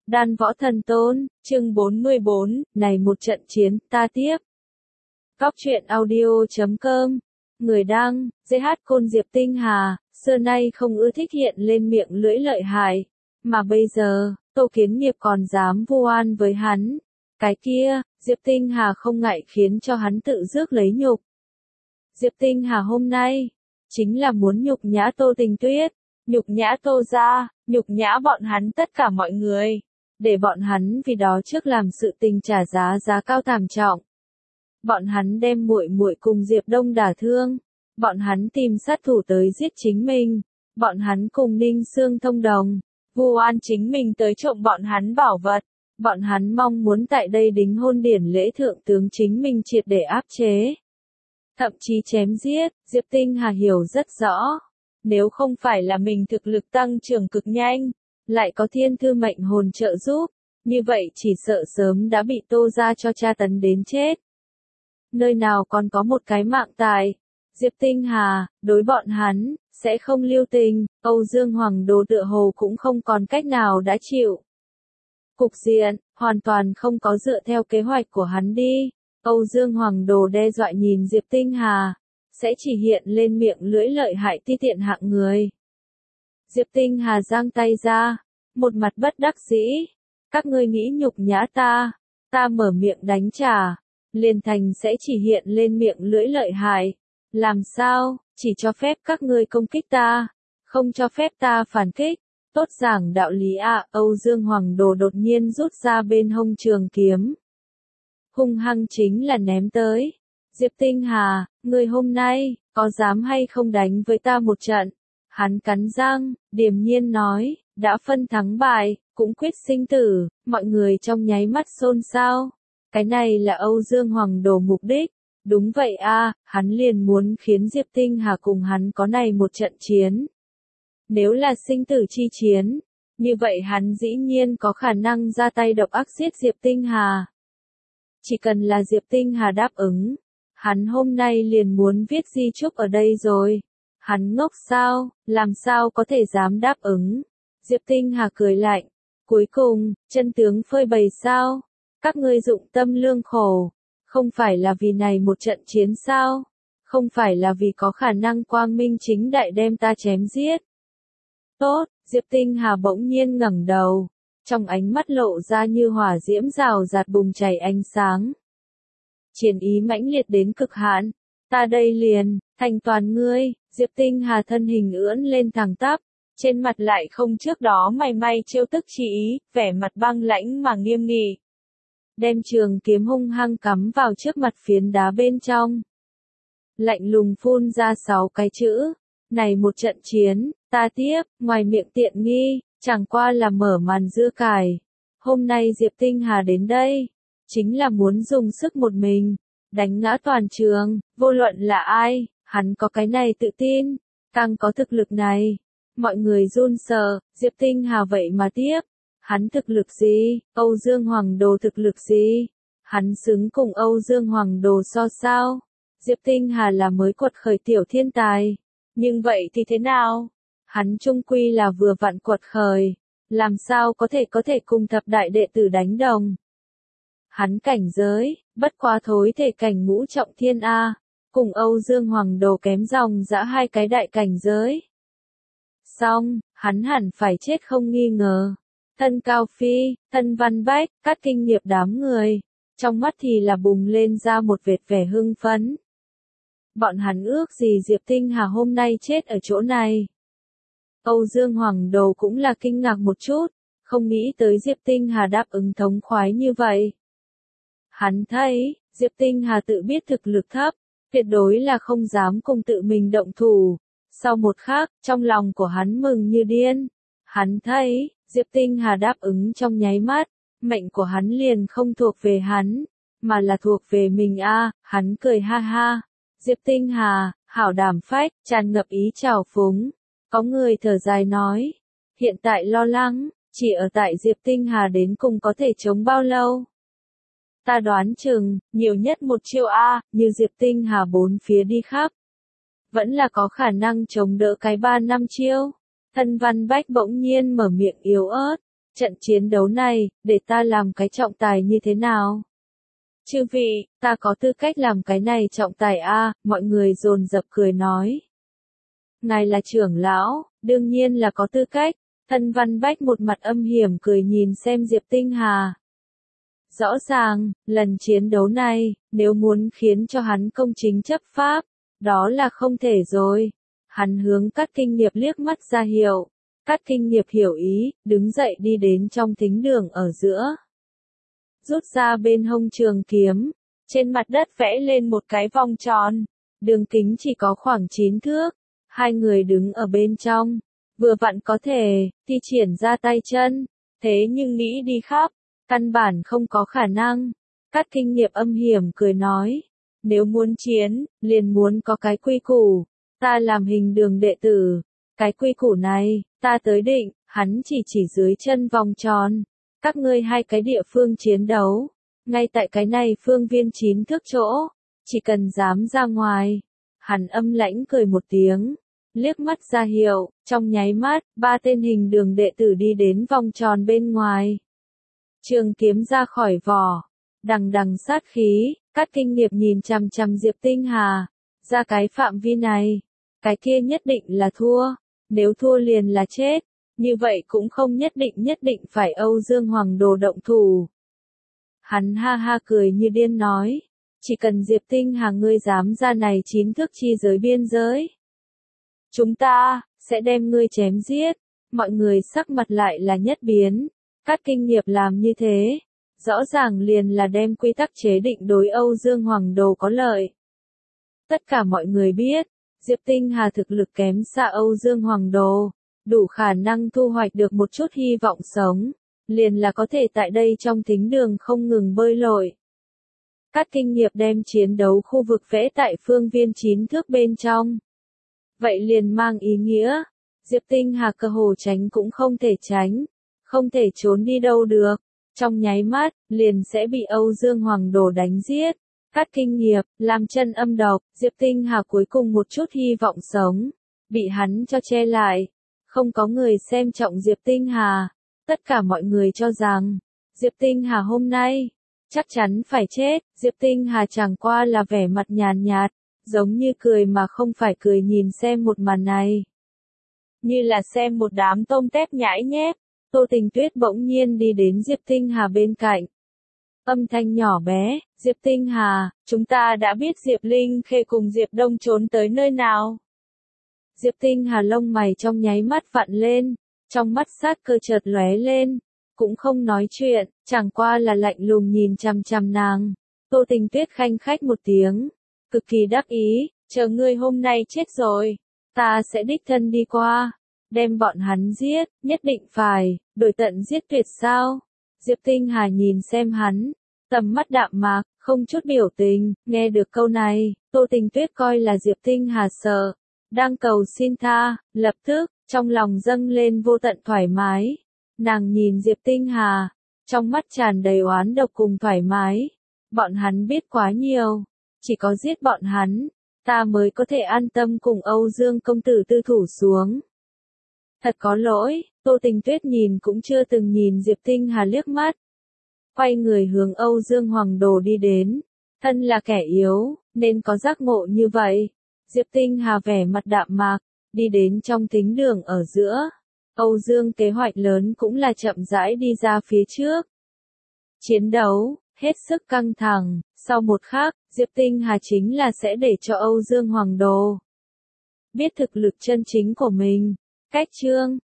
Đan Võ Thần Tôn, chương 44, này một trận chiến, ta tiếp. Góc truyện audio.com, người đăng, GH Côn Diệp Tinh Hà, xưa nay không ưa thích hiện lên miệng lưỡi lợi hại, mà bây giờ, Tô Kiến Nghiệp còn dám vu oan với hắn. Cái kia, Diệp Tinh Hà không ngại khiến cho hắn tự rước lấy nhục. Diệp Tinh Hà hôm nay, chính là muốn nhục nhã Tô Tình Tuyết, nhục nhã Tô gia, nhục nhã bọn hắn tất cả mọi người, để bọn hắn vì đó trước làm sự tình trả giá cao thảm trọng. Bọn hắn đem muội muội cùng Diệp Đông đả thương, bọn hắn tìm sát thủ tới giết chính mình, bọn hắn cùng Ninh Xương thông đồng, vu oan chính mình tới trộm bọn hắn bảo vật, bọn hắn mong muốn tại đây đính hôn điển lễ thượng tướng chính mình triệt để áp chế. Thậm chí chém giết, Diệp Tinh Hà hiểu rất rõ. Nếu không phải là mình thực lực tăng trưởng cực nhanh, lại có thiên thư mệnh hồn trợ giúp, như vậy chỉ sợ sớm đã bị Tô gia cho tra tấn đến chết. Nơi nào còn có một cái mạng tài. Diệp Tinh Hà, đối bọn hắn, sẽ không lưu tình, Âu Dương Hoàng Đồ tựa hồ cũng không còn cách nào đã chịu. Cục diện, hoàn toàn không có dựa theo kế hoạch của hắn đi. Âu Dương Hoàng Đồ đe dọa nhìn Diệp Tinh Hà, sẽ chỉ hiện lên miệng lưỡi lợi hại ti tiện hạng người. Diệp Tinh Hà giang tay ra, một mặt bất đắc dĩ. Các ngươi nghĩ nhục nhã ta mở miệng đánh trả, liền thành sẽ chỉ hiện lên miệng lưỡi lợi hại. Làm sao, chỉ cho phép các ngươi công kích ta, không cho phép ta phản kích. Tốt giảng đạo lý à, Âu Dương Hoàng Đồ đột nhiên rút ra bên hông trường kiếm. Hung hăng chính là ném tới. Diệp Tinh Hà, ngươi hôm nay, có dám hay không đánh với ta một trận? Hắn cắn răng, điềm nhiên nói, đã phân thắng bại, cũng quyết sinh tử, mọi người trong nháy mắt xôn xao. Cái này là Âu Dương Hoàng Đồ mục đích. Đúng vậy a, hắn liền muốn khiến Diệp Tinh Hà cùng hắn có này một trận chiến. Nếu là sinh tử chi chiến, như vậy hắn dĩ nhiên có khả năng ra tay độc ác giết Diệp Tinh Hà. Chỉ cần là Diệp Tinh Hà đáp ứng, hắn hôm nay liền muốn viết di chúc ở đây rồi. Hắn ngốc sao, làm sao có thể dám đáp ứng. Diệp Tinh Hà cười lạnh. Cuối cùng, chân tướng phơi bày sao? Các ngươi dụng tâm lương khổ. Không phải là vì này một trận chiến sao? Không phải là vì có khả năng quang minh chính đại đem ta chém giết. Tốt, Diệp Tinh Hà bỗng nhiên ngẩng đầu. Trong ánh mắt lộ ra như hỏa diễm rào rạt bùng chảy ánh sáng. Chiến ý mãnh liệt đến cực hạn. Ta đây liền, thành toàn ngươi. Diệp Tinh Hà thân hình ưỡn lên thẳng tắp. Trên mặt lại không trước đó mày may trêu tức chi ý, vẻ mặt băng lãnh mà nghiêm nghị. Đem trường kiếm hung hăng cắm vào trước mặt phiến đá bên trong. Lạnh lùng phun ra 6 cái chữ. Này một trận chiến, ta tiếp, ngoài miệng tiện nghi, chẳng qua là mở màn dưa cải. Hôm nay Diệp Tinh Hà đến đây, chính là muốn dùng sức một mình, đánh ngã toàn trường, vô luận là ai, hắn có cái này tự tin, càng có thực lực này. Mọi người run sợ, Diệp Tinh Hà vậy mà tiếp. Hắn thực lực gì? Âu Dương Hoàng Đồ thực lực gì? Hắn xứng cùng Âu Dương Hoàng Đồ so sao? Diệp Tinh Hà là mới quật khởi tiểu thiên tài. Nhưng vậy thì thế nào? Hắn chung quy là vừa vặn quật khởi. Làm sao có thể cùng thập đại đệ tử đánh đồng? Hắn cảnh giới, bất quá thối thể cảnh ngũ trọng thiên A. Cùng Âu Dương Hoàng Đồ kém dòng dã 2 cái đại cảnh giới. Xong, hắn hẳn phải chết không nghi ngờ. Thân Cao Phi, thân Văn Bách, Cát Kinh Nghiệp đám người, trong mắt thì là bùng lên ra một vệt vẻ hưng phấn. Bọn hắn ước gì Diệp Tinh Hà hôm nay chết ở chỗ này. Âu Dương Hoàng Đồ cũng là kinh ngạc một chút, không nghĩ tới Diệp Tinh Hà đáp ứng thống khoái như vậy. Hắn thấy, Diệp Tinh Hà tự biết thực lực thấp, tuyệt đối là không dám cùng tự mình động thủ. Sau một khắc, trong lòng của hắn mừng như điên. Hắn thấy, Diệp Tinh Hà đáp ứng trong nháy mắt, mệnh của hắn liền không thuộc về hắn, mà là thuộc về mình a. Hắn cười ha ha. Diệp Tinh Hà, hảo đảm phách, tràn ngập ý trào phúng. Có người thở dài nói, hiện tại lo lắng, chỉ ở tại Diệp Tinh Hà đến cùng có thể chống bao lâu. Ta đoán chừng, nhiều nhất một chiêu a, như Diệp Tinh Hà bốn phía đi khắp. Vẫn là có khả năng chống đỡ cái 3 năm chiêu. Thân Văn Bách bỗng nhiên mở miệng yếu ớt, Trận chiến đấu này, để ta làm cái trọng tài như thế nào? Chư vị, ta có tư cách làm cái này trọng tài a, mọi người dồn dập cười nói. Ngài là trưởng lão, đương nhiên là có tư cách. Thân Văn Bách một mặt âm hiểm cười nhìn xem Diệp Tinh Hà. Rõ ràng, lần chiến đấu này, nếu muốn khiến cho hắn công chính chấp pháp, đó là không thể rồi. Hắn hướng Cát Kinh Nghiệp liếc mắt ra hiệu. Cát Kinh Nghiệp hiểu ý, đứng dậy đi đến trong thính đường ở giữa. Rút ra bên hông trường kiếm, trên mặt đất vẽ lên một cái vòng tròn, đường kính chỉ có khoảng 9 thước. Hai người đứng ở bên trong, vừa vặn có thể thi triển ra tay chân, thế nhưng nghĩ đi khắp, căn bản không có khả năng. Cát Kinh Nghiệp âm hiểm cười nói, nếu muốn chiến, liền muốn có cái quy củ, ta làm Hình Đường đệ tử, cái quy củ này, ta tới định, hắn chỉ dưới chân vòng tròn, các ngươi hai cái địa phương chiến đấu, ngay tại cái này phương viên 9 thước chỗ, chỉ cần dám ra ngoài. Hắn âm lãnh cười một tiếng, liếc mắt ra hiệu, trong nháy mắt, ba tên Hình Đường đệ tử đi đến vòng tròn bên ngoài. Trường kiếm ra khỏi vỏ, đằng đằng sát khí, Cát Kinh Nghiệp nhìn chằm chằm Diệp Tinh Hà, ra cái phạm vi này, cái kia nhất định là thua, nếu thua liền là chết, như vậy cũng không nhất định phải Âu Dương Hoàng Đồ động thủ. Hắn ha ha cười như điên nói, chỉ cần Diệp Tinh Hà ngươi dám ra này 9 thước chi giới biên giới, chúng ta sẽ đem ngươi chém giết. Mọi người sắc mặt lại là nhất biến. Cát Kinh Nghiệp làm như thế, rõ ràng liền là đem quy tắc chế định đối Âu Dương Hoàng Đồ có lợi. Tất cả mọi người biết, Diệp Tinh Hà thực lực kém xa Âu Dương Hoàng Đồ, đủ khả năng thu hoạch được một chút hy vọng sống, liền là có thể tại đây trong thính đường không ngừng bơi lội. Cát Kinh Nghiệp đem chiến đấu khu vực vẽ tại phương viên 9 thước bên trong. Vậy liền mang ý nghĩa, Diệp Tinh Hà cơ hồ tránh cũng không thể tránh, không thể trốn đi đâu được, trong nháy mắt, liền sẽ bị Âu Dương Hoàng Đồ đánh giết. Cát Kinh Nghiệp, làm chân âm độc, Diệp Tinh Hà cuối cùng một chút hy vọng sống, bị hắn cho che lại. Không có người xem trọng Diệp Tinh Hà, tất cả mọi người cho rằng, Diệp Tinh Hà hôm nay, chắc chắn phải chết. Diệp Tinh Hà chẳng qua là vẻ mặt nhàn nhạt, giống như cười mà không phải cười nhìn xem một màn này. Như là xem một đám tôm tép nhãi nhép, Tô Tình Tuyết bỗng nhiên đi đến Diệp Tinh Hà bên cạnh. Âm thanh nhỏ bé, Diệp Tinh Hà, chúng ta đã biết Diệp Linh Khê cùng Diệp Đông trốn tới nơi nào. Diệp Tinh Hà lông mày trong nháy mắt vặn lên, trong mắt sát cơ chợt lóe lên, cũng không nói chuyện, chẳng qua là lạnh lùng nhìn chằm chằm nàng. Tô Tình Tuyết khanh khách một tiếng, cực kỳ đắc ý, chờ ngươi hôm nay chết rồi, ta sẽ đích thân đi qua, đem bọn hắn giết, nhất định phải, đổi tận giết tuyệt sao? Diệp Tinh Hà nhìn xem hắn, tầm mắt đạm mạc, không chút biểu tình, nghe được câu này, Tô Tình Tuyết coi là Diệp Tinh Hà sợ, đang cầu xin tha, lập tức, trong lòng dâng lên vô tận thoải mái. Nàng nhìn Diệp Tinh Hà, trong mắt tràn đầy oán độc cùng thoải mái. Bọn hắn biết quá nhiều, chỉ có giết bọn hắn, ta mới có thể an tâm cùng Âu Dương công tử tư thủ xuống. Thật có lỗi, Tô Tình Tuyết nhìn cũng chưa từng nhìn Diệp Tinh Hà liếc mắt. Quay người hướng Âu Dương Hoàng Đồ đi đến, thân là kẻ yếu, nên có giác ngộ như vậy. Diệp Tinh Hà vẻ mặt đạm mạc, đi đến trong thính đường ở giữa. Âu Dương kế hoạch lớn cũng là chậm rãi đi ra phía trước. Chiến đấu, hết sức căng thẳng, sau một khắc, Diệp Tinh Hà chính là sẽ để cho Âu Dương Hoàng Đồ biết thực lực chân chính của mình. Cách chương